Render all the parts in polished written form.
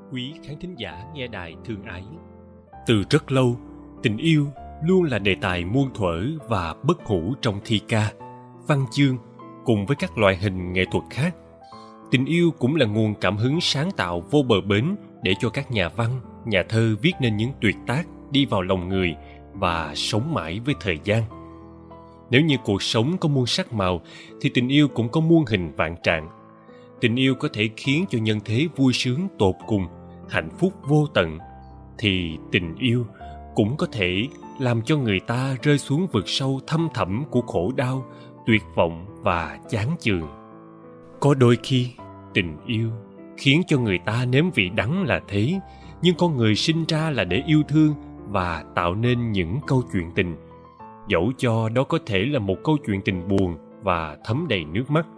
Quý khán thính giả nghe đài thương ái, từ rất lâu, tình yêu luôn là đề tài muôn thuở và bất hủ trong thi ca, văn chương cùng với các loại hình nghệ thuật khác. Tình yêu cũng là nguồn cảm hứng sáng tạo vô bờ bến để cho các nhà văn, nhà thơ viết nên những tuyệt tác đi vào lòng người và sống mãi với thời gian. Nếu như cuộc sống có muôn sắc màu thì tình yêu cũng có muôn hình vạn trạng. Tình yêu có thể khiến cho nhân thế vui sướng tột cùng, hạnh phúc vô tận, thì tình yêu cũng có thể làm cho người ta rơi xuống vực sâu thăm thẳm của khổ đau, tuyệt vọng và chán chường. Có đôi khi, tình yêu khiến cho người ta nếm vị đắng là thế, nhưng con người sinh ra là để yêu thương và tạo nên những câu chuyện tình. Dẫu cho đó có thể là một câu chuyện tình buồn và thấm đầy nước mắt.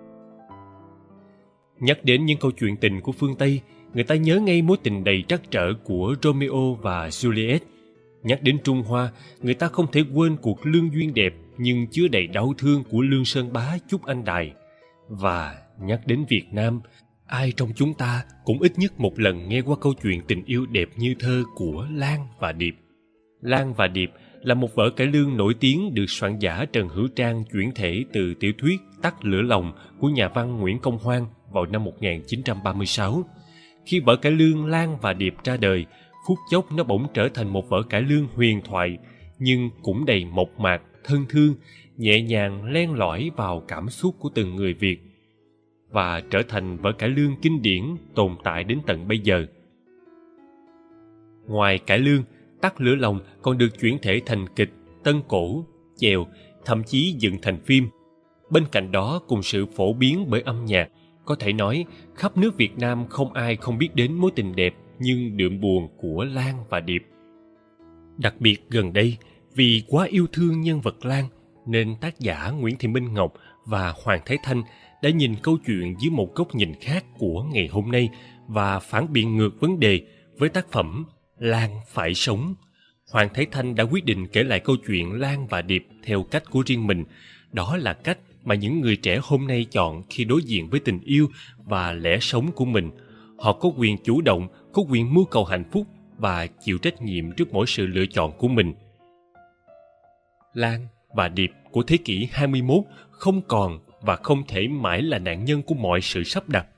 Nhắc đến những câu chuyện tình của phương Tây, người ta nhớ ngay mối tình đầy trắc trở của Romeo và Juliet. Nhắc đến Trung Hoa, người ta không thể quên cuộc lương duyên đẹp nhưng chứa đầy đau thương của Lương Sơn Bá Chúc Anh Đài. Và nhắc đến Việt Nam, ai trong chúng ta cũng ít nhất một lần nghe qua câu chuyện tình yêu đẹp như thơ của Lan và Điệp. Lan và Điệp là một vở cải lương nổi tiếng được soạn giả Trần Hữu Trang chuyển thể từ tiểu thuyết Tắt lửa lòng của nhà văn Nguyễn Công Hoan vào năm 1936. Khi vở cải lương Lan và Điệp ra đời, phút chốc nó bỗng trở thành một vở cải lương huyền thoại, nhưng cũng đầy mộc mạc, thân thương, nhẹ nhàng len lỏi vào cảm xúc của từng người Việt, và trở thành vở cải lương kinh điển tồn tại đến tận bây giờ. Ngoài cải lương, Tắt lửa lòng còn được chuyển thể thành kịch, tân cổ, chèo, thậm chí dựng thành phim. Bên cạnh đó, cùng sự phổ biến bởi âm nhạc, có thể nói khắp nước Việt Nam không ai không biết đến mối tình đẹp nhưng đượm buồn của Lan và Điệp. Đặc biệt gần đây, vì quá yêu thương nhân vật Lan, nên tác giả Nguyễn Thị Minh Ngọc và Hoàng Thái Thanh đã nhìn câu chuyện dưới một góc nhìn khác của ngày hôm nay và phản biện ngược vấn đề với tác phẩm Lan phải sống. Hoàng Thái Thanh đã quyết định kể lại câu chuyện Lan và Điệp theo cách của riêng mình. Đó là cách mà những người trẻ hôm nay chọn khi đối diện với tình yêu và lẽ sống của mình. Họ có quyền chủ động, có quyền mưu cầu hạnh phúc và chịu trách nhiệm trước mỗi sự lựa chọn của mình. Lan và Điệp của thế kỷ 21 không còn và không thể mãi là nạn nhân của mọi sự sắp đặt.